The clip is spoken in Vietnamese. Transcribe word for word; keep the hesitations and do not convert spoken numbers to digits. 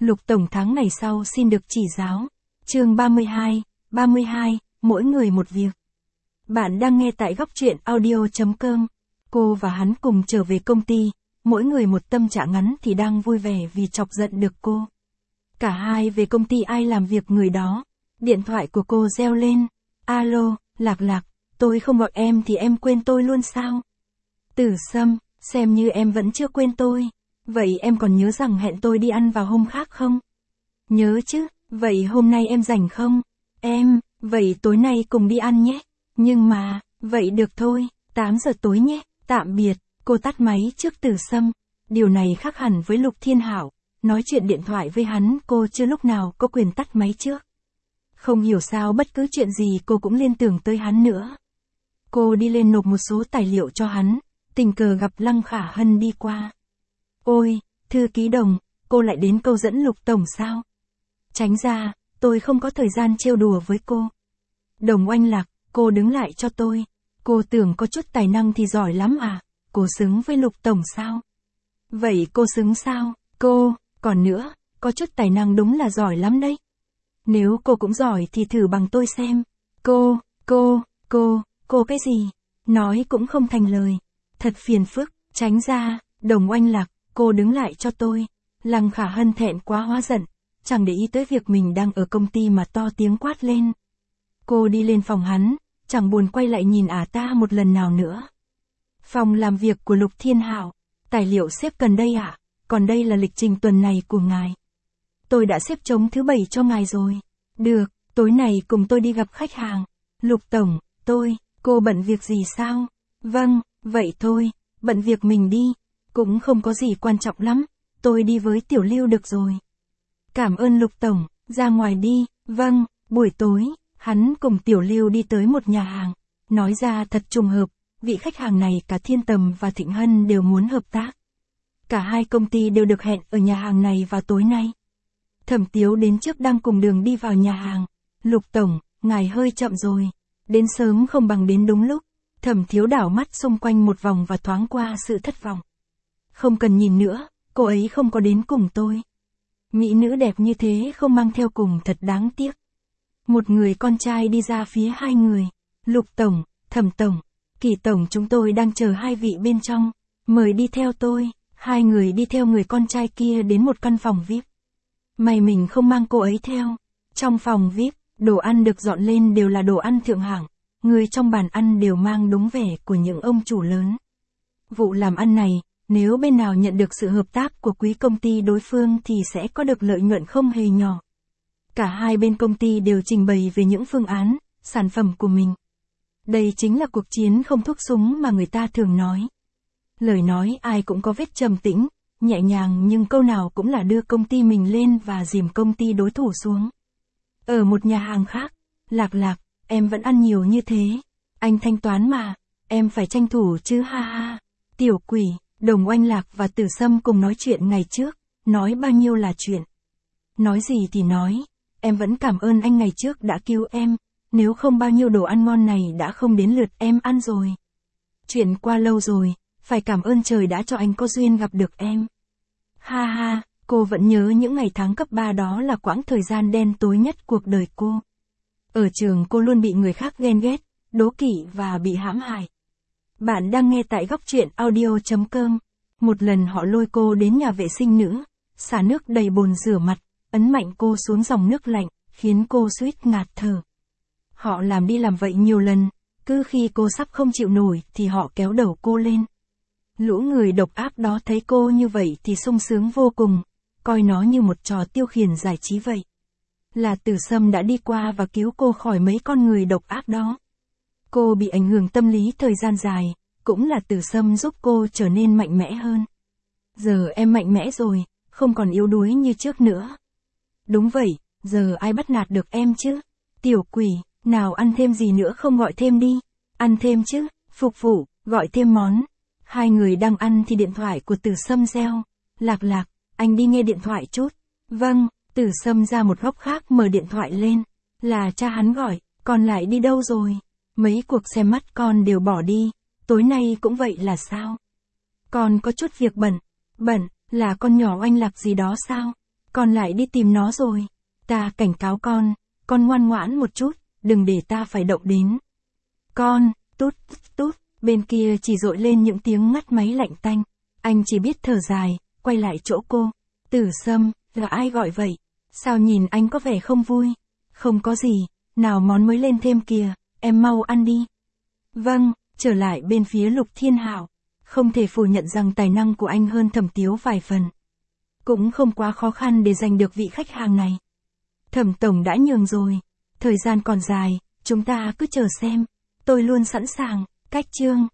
Lục Tổng tháng này sau xin được chỉ giáo. Chương ba mươi hai, ba mươi hai, mỗi người một việc. Bạn đang nghe tại góc truyện audio chấm com. Cô và hắn cùng trở về công ty, mỗi người một tâm trạng ngắn thì đang vui vẻ vì chọc giận được cô. Cả hai về công ty ai làm việc người đó. Điện thoại của cô reo lên. Alo, Lạc Lạc, tôi không gọi em thì em quên tôi luôn sao? Tử Sâm, xem như em vẫn chưa quên tôi. Vậy em còn nhớ rằng hẹn tôi đi ăn vào hôm khác không? Nhớ chứ, vậy hôm nay em rảnh không? Em, vậy tối nay cùng đi ăn nhé. Nhưng mà, vậy được thôi, tám giờ tối nhé, tạm biệt. Cô tắt máy trước Tử Sâm. Điều này khác hẳn với Lục Thiên Hảo. Nói chuyện điện thoại với hắn cô chưa lúc nào có quyền tắt máy trước. Không hiểu sao bất cứ chuyện gì cô cũng liên tưởng tới hắn nữa. Cô đi lên nộp một số tài liệu cho hắn, tình cờ gặp Lăng Khả Hân đi qua. Ôi, thư ký Đồng, cô lại đến câu dẫn Lục Tổng sao? Tránh ra, tôi không có thời gian trêu đùa với cô. Đồng Oanh Lạc, cô đứng lại cho tôi. Cô tưởng có chút tài năng thì giỏi lắm à? Cô xứng với Lục Tổng sao? Vậy cô xứng sao? Cô, còn nữa, có chút tài năng đúng là giỏi lắm đấy. Nếu cô cũng giỏi thì thử bằng tôi xem. Cô, cô, cô, cô cái gì? Nói cũng không thành lời. Thật phiền phức, tránh ra, Đồng Oanh Lạc, cô đứng lại cho tôi. Lăng Khả Hân thẹn quá hóa giận, chẳng để ý tới việc mình đang ở công ty mà to tiếng quát lên. Cô đi lên phòng hắn, chẳng buồn quay lại nhìn ả ta một lần nào nữa. Phòng làm việc của Lục Thiên Hảo, tài liệu xếp cần đây ạ, à? Còn đây là lịch trình tuần này của ngài. Tôi đã xếp trống thứ bảy cho ngài rồi. Được, tối nay cùng tôi đi gặp khách hàng. Lục Tổng, tôi, cô bận việc gì sao? Vâng, vậy thôi, bận việc mình đi. Cũng không có gì quan trọng lắm, tôi đi với Tiểu Lưu được rồi. Cảm ơn Lục Tổng, ra ngoài đi. Vâng, buổi tối, hắn cùng Tiểu Lưu đi tới một nhà hàng. Nói ra thật trùng hợp, vị khách hàng này cả Thiên Tầm và Thịnh Hân đều muốn hợp tác. Cả hai công ty đều được hẹn ở nhà hàng này vào tối nay. Thẩm Tiếu đến trước đang cùng đường đi vào nhà hàng. Lục Tổng, ngài hơi chậm rồi. Đến sớm không bằng đến đúng lúc. Thẩm Tiếu đảo mắt xung quanh một vòng và thoáng qua sự thất vọng. Không cần nhìn nữa, cô ấy không có đến cùng tôi. Mỹ nữ đẹp như thế không mang theo cùng thật đáng tiếc. Một người con trai đi ra phía hai người. Lục Tổng, Thẩm Tổng, Kỳ Tổng, chúng tôi đang chờ hai vị bên trong. Mời đi theo tôi. Hai người đi theo người con trai kia đến một căn phòng vi ai pi. May mình không mang cô ấy theo. Trong phòng vi ai pi, đồ ăn được dọn lên đều là đồ ăn thượng hạng. Người trong bàn ăn đều mang đúng vẻ của những ông chủ lớn. Vụ làm ăn này, nếu bên nào nhận được sự hợp tác của quý công ty đối phương thì sẽ có được lợi nhuận không hề nhỏ. Cả hai bên công ty đều trình bày về những phương án, sản phẩm của mình. Đây chính là cuộc chiến không thuốc súng mà người ta thường nói. Lời nói ai cũng có vết trầm tĩnh, nhẹ nhàng nhưng câu nào cũng là đưa công ty mình lên và dìm công ty đối thủ xuống. Ở một nhà hàng khác, Lạc Lạc, em vẫn ăn nhiều như thế. Anh thanh toán mà, em phải tranh thủ chứ ha ha. Tiểu quỷ, Đồng Oanh Lạc và Tử Sâm cùng nói chuyện ngày trước, nói bao nhiêu là chuyện. Nói gì thì nói, em vẫn cảm ơn anh ngày trước đã cứu em, nếu không bao nhiêu đồ ăn ngon này đã không đến lượt em ăn rồi. Chuyện qua lâu rồi, phải cảm ơn trời đã cho anh có duyên gặp được em. Ha ha, cô vẫn nhớ những ngày tháng cấp ba đó là quãng thời gian đen tối nhất cuộc đời cô. Ở trường cô luôn bị người khác ghen ghét, đố kỵ và bị hãm hại. Bạn đang nghe tại góc truyện audio chấm com. Một lần họ lôi cô đến nhà vệ sinh nữ, xả nước đầy bồn rửa mặt, ấn mạnh cô xuống dòng nước lạnh, khiến cô suýt ngạt thở. Họ làm đi làm vậy nhiều lần, cứ khi cô sắp không chịu nổi thì họ kéo đầu cô lên. Lũ người độc ác đó thấy cô như vậy thì sung sướng vô cùng, coi nó như một trò tiêu khiển giải trí vậy. Là Tử Sâm đã đi qua và cứu cô khỏi mấy con người độc ác đó. Cô bị ảnh hưởng tâm lý thời gian dài, cũng là Tử Sâm giúp cô trở nên mạnh mẽ hơn. Giờ em mạnh mẽ rồi, không còn yếu đuối như trước nữa. Đúng vậy, giờ ai bắt nạt được em chứ? Tiểu quỷ, nào ăn thêm gì nữa không gọi thêm đi. Ăn thêm chứ, phục vụ, gọi thêm món. Hai người đang ăn thì điện thoại của Tử Sâm reo. Lạc Lạc, anh đi nghe điện thoại chút. Vâng, Tử Sâm ra một góc khác mở điện thoại lên. Là cha hắn gọi, con lại đi đâu rồi? Mấy cuộc xem mắt con đều bỏ đi, tối nay cũng vậy là sao? Con có chút việc bận. Bận, là con nhỏ Oanh Lạc gì đó sao? Con lại đi tìm nó rồi. Ta cảnh cáo con, con ngoan ngoãn một chút, đừng để ta phải động đến. Con, tút, tút, bên kia chỉ dội lên những tiếng ngắt máy lạnh tanh. Anh chỉ biết thở dài, quay lại chỗ cô. Tử Sâm, là ai gọi vậy? Sao nhìn anh có vẻ không vui? Không có gì, nào món mới lên thêm kìa, em mau ăn đi. Vâng, trở lại bên phía Lục Thiên Hạo. Không thể phủ nhận rằng tài năng của anh hơn Thẩm Tiếu vài phần. Cũng không quá khó khăn để giành được vị khách hàng này. Thẩm Tổng đã nhường rồi. Thời gian còn dài, chúng ta cứ chờ xem. Tôi luôn sẵn sàng. Cách chương.